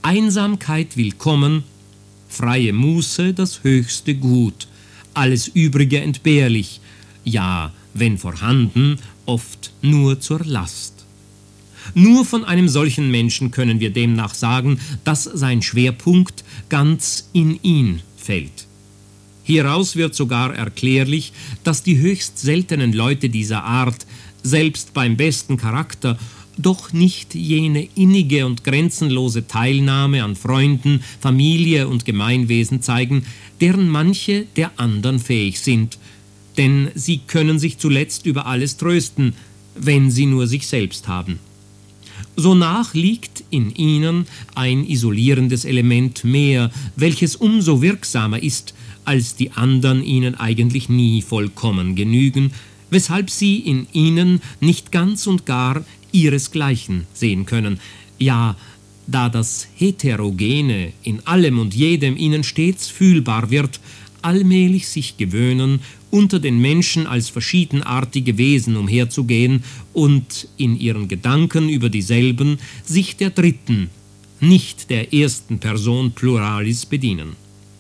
Einsamkeit willkommen, freie Muße das höchste Gut, alles Übrige entbehrlich, ja, wenn vorhanden, oft nur zur Last. Nur von einem solchen Menschen können wir demnach sagen, dass sein Schwerpunkt ganz in ihn fällt. Hieraus wird sogar erklärlich, dass die höchst seltenen Leute dieser Art, selbst beim besten Charakter, doch nicht jene innige und grenzenlose Teilnahme an Freunden, Familie und Gemeinwesen zeigen, deren manche der andern fähig sind, denn sie können sich zuletzt über alles trösten, wenn sie nur sich selbst haben. Sonach liegt in ihnen ein isolierendes Element mehr, welches umso wirksamer ist, als die andern ihnen eigentlich nie vollkommen genügen, weshalb sie in ihnen nicht ganz und gar ihresgleichen sehen können. Ja, da das Heterogene in allem und jedem ihnen stets fühlbar wird, allmählich sich gewöhnen, unter den Menschen als verschiedenartige Wesen umherzugehen und in ihren Gedanken über dieselben sich der dritten, nicht der ersten Person Pluralis bedienen.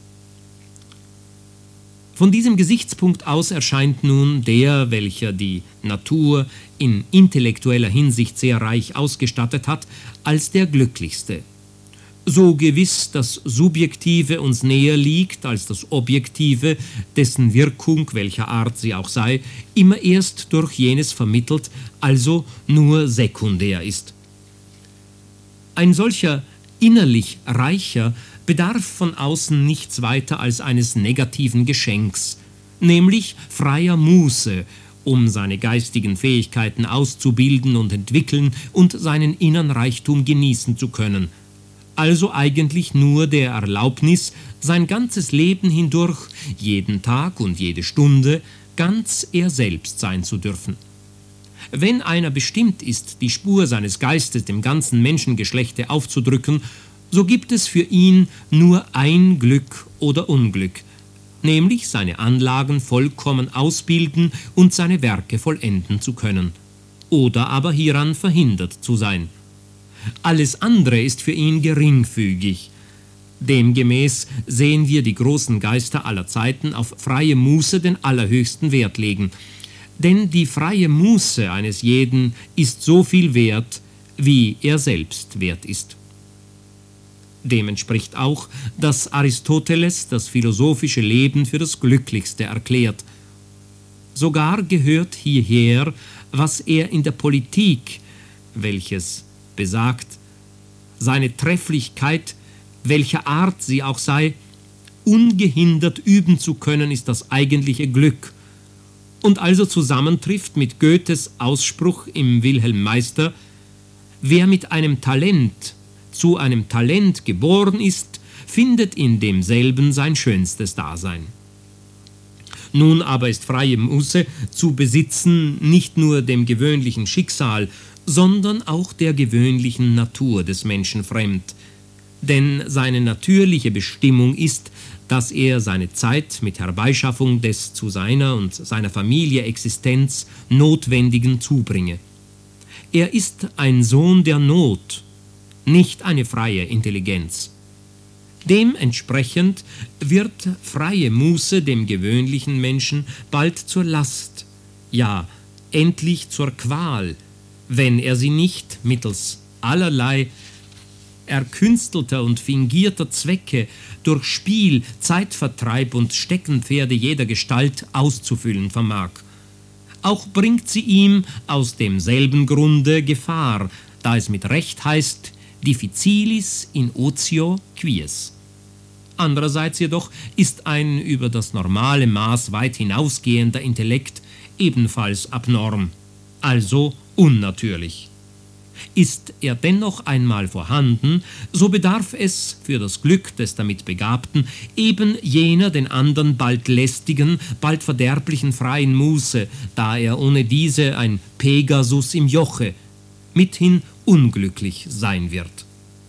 Von diesem Gesichtspunkt aus erscheint nun der, welcher die Natur in intellektueller Hinsicht sehr reich ausgestattet hat, als der glücklichste. So gewiss das Subjektive uns näher liegt als das Objektive, dessen Wirkung, welcher Art sie auch sei, immer erst durch jenes vermittelt, also nur sekundär ist. Ein solcher innerlich Reicher bedarf von außen nichts weiter als eines negativen Geschenks, nämlich freier Muße, um seine geistigen Fähigkeiten auszubilden und entwickeln und seinen inneren Reichtum genießen zu können. Also eigentlich nur der Erlaubnis, sein ganzes Leben hindurch, jeden Tag und jede Stunde, ganz er selbst sein zu dürfen. Wenn einer bestimmt ist, die Spur seines Geistes dem ganzen Menschengeschlechte aufzudrücken, so gibt es für ihn nur ein Glück oder Unglück, nämlich seine Anlagen vollkommen ausbilden und seine Werke vollenden zu können, oder aber hieran verhindert zu sein. Alles andere ist für ihn geringfügig. Demgemäß sehen wir die großen Geister aller Zeiten auf freie Muße den allerhöchsten Wert legen, denn die freie Muße eines jeden ist so viel wert, wie er selbst wert ist. Dem entspricht auch, dass Aristoteles das philosophische Leben für das Glücklichste erklärt. Sogar gehört hierher, was er in der Politik, welches besagt, seine Trefflichkeit, welcher Art sie auch sei, ungehindert üben zu können, ist das eigentliche Glück, und also zusammentrifft mit Goethes Ausspruch im Wilhelm Meister: Wer mit einem Talent zu einem Talent geboren ist, findet in demselben sein schönstes Dasein. Nun aber ist freie Muße zu besitzen nicht nur dem gewöhnlichen Schicksal, sondern auch der gewöhnlichen Natur des Menschen fremd. Denn seine natürliche Bestimmung ist, dass er seine Zeit mit Herbeischaffung des zu seiner und seiner Familie Existenz Notwendigen zubringe. Er ist ein Sohn der Not, nicht eine freie Intelligenz. Dementsprechend wird freie Muße dem gewöhnlichen Menschen bald zur Last, ja, endlich zur Qual, wenn er sie nicht mittels allerlei erkünstelter und fingierter Zwecke durch Spiel, Zeitvertreib und Steckenpferde jeder Gestalt auszufüllen vermag. Auch bringt sie ihm aus demselben Grunde Gefahr, da es mit Recht heißt, difficilis in otio quies. Andererseits jedoch ist ein über das normale Maß weit hinausgehender Intellekt ebenfalls abnorm, also unnatürlich. Ist er dennoch einmal vorhanden, so bedarf es für das Glück des damit Begabten eben jener den andern bald lästigen, bald verderblichen freien Muße, da er ohne diese ein Pegasus im Joche, mithin unglücklich sein wird.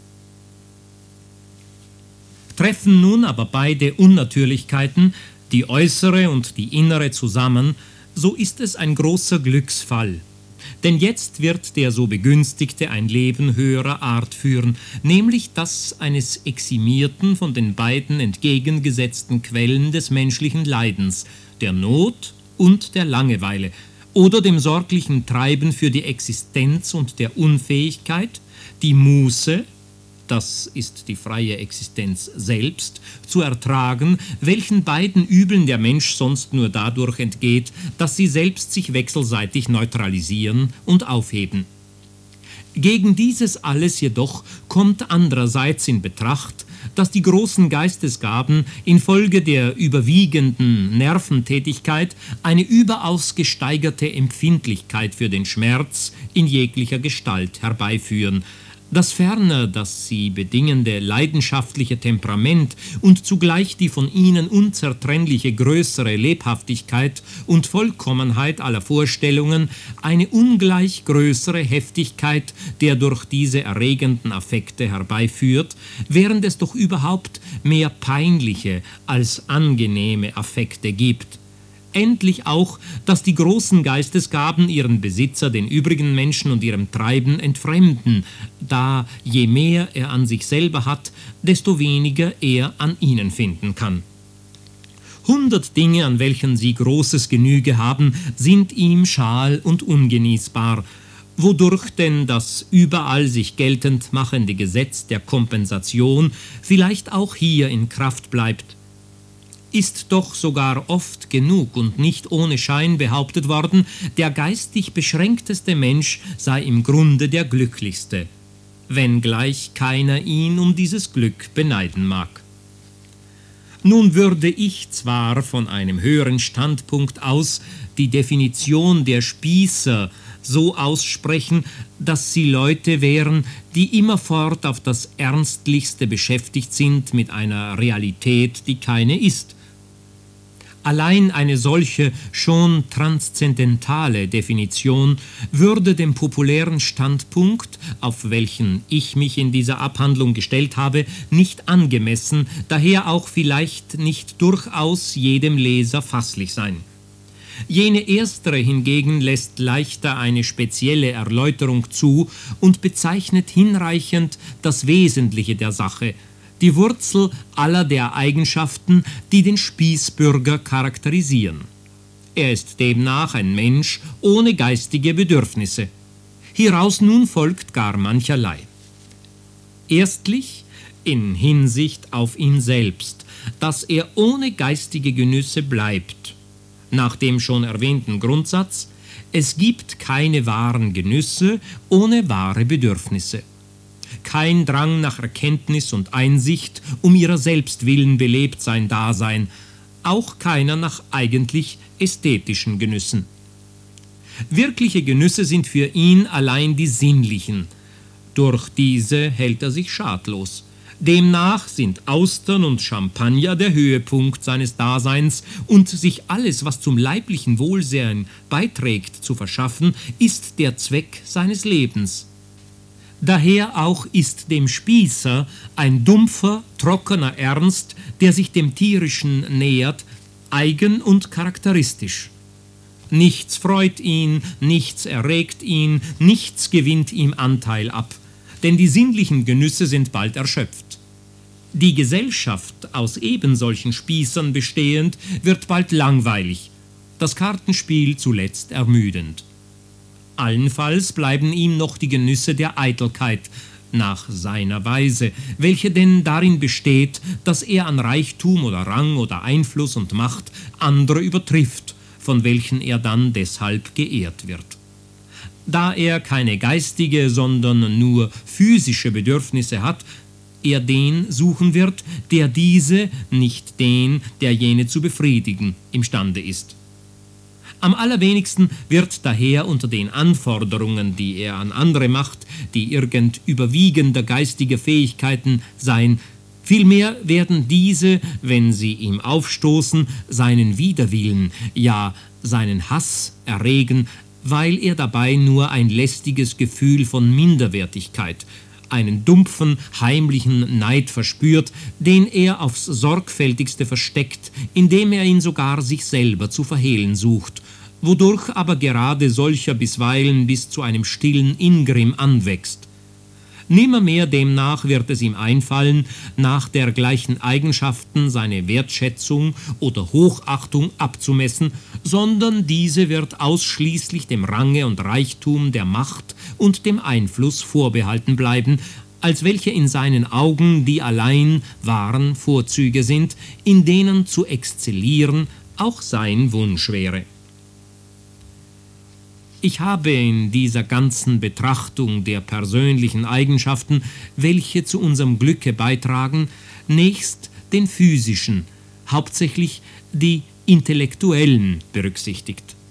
Treffen nun aber beide Unnatürlichkeiten, die äußere und die innere, zusammen, so ist es ein großer Glücksfall. Denn jetzt wird der so Begünstigte ein Leben höherer Art führen, nämlich das eines Eximierten von den beiden entgegengesetzten Quellen des menschlichen Leidens, der Not und der Langeweile, oder dem sorglichen Treiben für die Existenz und der Unfähigkeit, die Muße, das ist die freie Existenz selbst, zu ertragen, welchen beiden Übeln der Mensch sonst nur dadurch entgeht, dass sie selbst sich wechselseitig neutralisieren und aufheben. Gegen dieses alles jedoch kommt andererseits in Betracht, dass die großen Geistesgaben infolge der überwiegenden Nerventätigkeit eine überaus gesteigerte Empfindlichkeit für den Schmerz in jeglicher Gestalt herbeiführen, dass ferner das sie bedingende leidenschaftliche Temperament und zugleich die von ihnen unzertrennliche größere Lebhaftigkeit und Vollkommenheit aller Vorstellungen eine ungleich größere Heftigkeit der durch diese erregenden Affekte herbeiführt, während es doch überhaupt mehr peinliche als angenehme Affekte gibt. Endlich auch, dass die großen Geistesgaben ihren Besitzer den übrigen Menschen und ihrem Treiben entfremden, da je mehr er an sich selber hat, desto weniger er an ihnen finden kann. 100 Dinge, an welchen sie großes Genüge haben, sind ihm schal und ungenießbar, wodurch denn das überall sich geltend machende Gesetz der Kompensation vielleicht auch hier in Kraft bleibt. Ist doch sogar oft genug und nicht ohne Schein behauptet worden, der geistig beschränkteste Mensch sei im Grunde der glücklichste, wenngleich keiner ihn um dieses Glück beneiden mag. Nun würde ich zwar von einem höheren Standpunkt aus die Definition der Spießer so aussprechen, dass sie Leute wären, die immerfort auf das Ernstlichste beschäftigt sind mit einer Realität, die keine ist. Allein eine solche schon transzendentale Definition würde dem populären Standpunkt, auf welchen ich mich in dieser Abhandlung gestellt habe, nicht angemessen, daher auch vielleicht nicht durchaus jedem Leser fasslich sein. Jene erstere hingegen lässt leichter eine spezielle Erläuterung zu und bezeichnet hinreichend das Wesentliche der Sache, die Wurzel aller der Eigenschaften, die den Spießbürger charakterisieren. Er ist demnach ein Mensch ohne geistige Bedürfnisse. Hieraus nun folgt gar mancherlei. Erstlich in Hinsicht auf ihn selbst, dass er ohne geistige Genüsse bleibt. Nach dem schon erwähnten Grundsatz, es gibt keine wahren Genüsse ohne wahre Bedürfnisse. Kein Drang nach Erkenntnis und Einsicht um ihrer selbst willen belebt sein Dasein, auch keiner nach eigentlich ästhetischen Genüssen. Wirkliche Genüsse sind für ihn allein die sinnlichen. Durch diese hält er sich schadlos. Demnach sind Austern und Champagner der Höhepunkt seines Daseins, und sich alles, was zum leiblichen Wohlsein beiträgt, zu verschaffen, ist der Zweck seines Lebens. Daher auch ist dem Spießer ein dumpfer, trockener Ernst, der sich dem Tierischen nähert, eigen und charakteristisch. Nichts freut ihn, nichts erregt ihn, nichts gewinnt ihm Anteil ab, denn die sinnlichen Genüsse sind bald erschöpft. Die Gesellschaft, aus ebensolchen Spießern bestehend, wird bald langweilig, das Kartenspiel zuletzt ermüdend. Allenfalls bleiben ihm noch die Genüsse der Eitelkeit, nach seiner Weise, welche denn darin besteht, dass er an Reichtum oder Rang oder Einfluss und Macht andere übertrifft, von welchen er dann deshalb geehrt wird. Da er keine geistige, sondern nur physische Bedürfnisse hat, er den suchen wird, der diese, nicht den, der jene zu befriedigen, imstande ist. Am allerwenigsten wird daher unter den Anforderungen, die er an andere macht, die irgend überwiegender geistiger Fähigkeiten sein, vielmehr werden diese, wenn sie ihm aufstoßen, seinen Widerwillen, ja seinen Hass erregen, weil er dabei nur ein lästiges Gefühl von Minderwertigkeit, einen dumpfen, heimlichen Neid verspürt, den er aufs Sorgfältigste versteckt, indem er ihn sogar sich selber zu verhehlen sucht, wodurch aber gerade solcher bisweilen bis zu einem stillen Ingrimm anwächst. Nimmermehr demnach wird es ihm einfallen, nach dergleichen Eigenschaften seine Wertschätzung oder Hochachtung abzumessen, sondern diese wird ausschließlich dem Range und Reichtum der Macht und dem Einfluss vorbehalten bleiben, als welche in seinen Augen die allein wahren Vorzüge sind, in denen zu exzellieren auch sein Wunsch wäre. Ich habe in dieser ganzen Betrachtung der persönlichen Eigenschaften, welche zu unserem Glücke beitragen, nächst den physischen, hauptsächlich die intellektuellen berücksichtigt.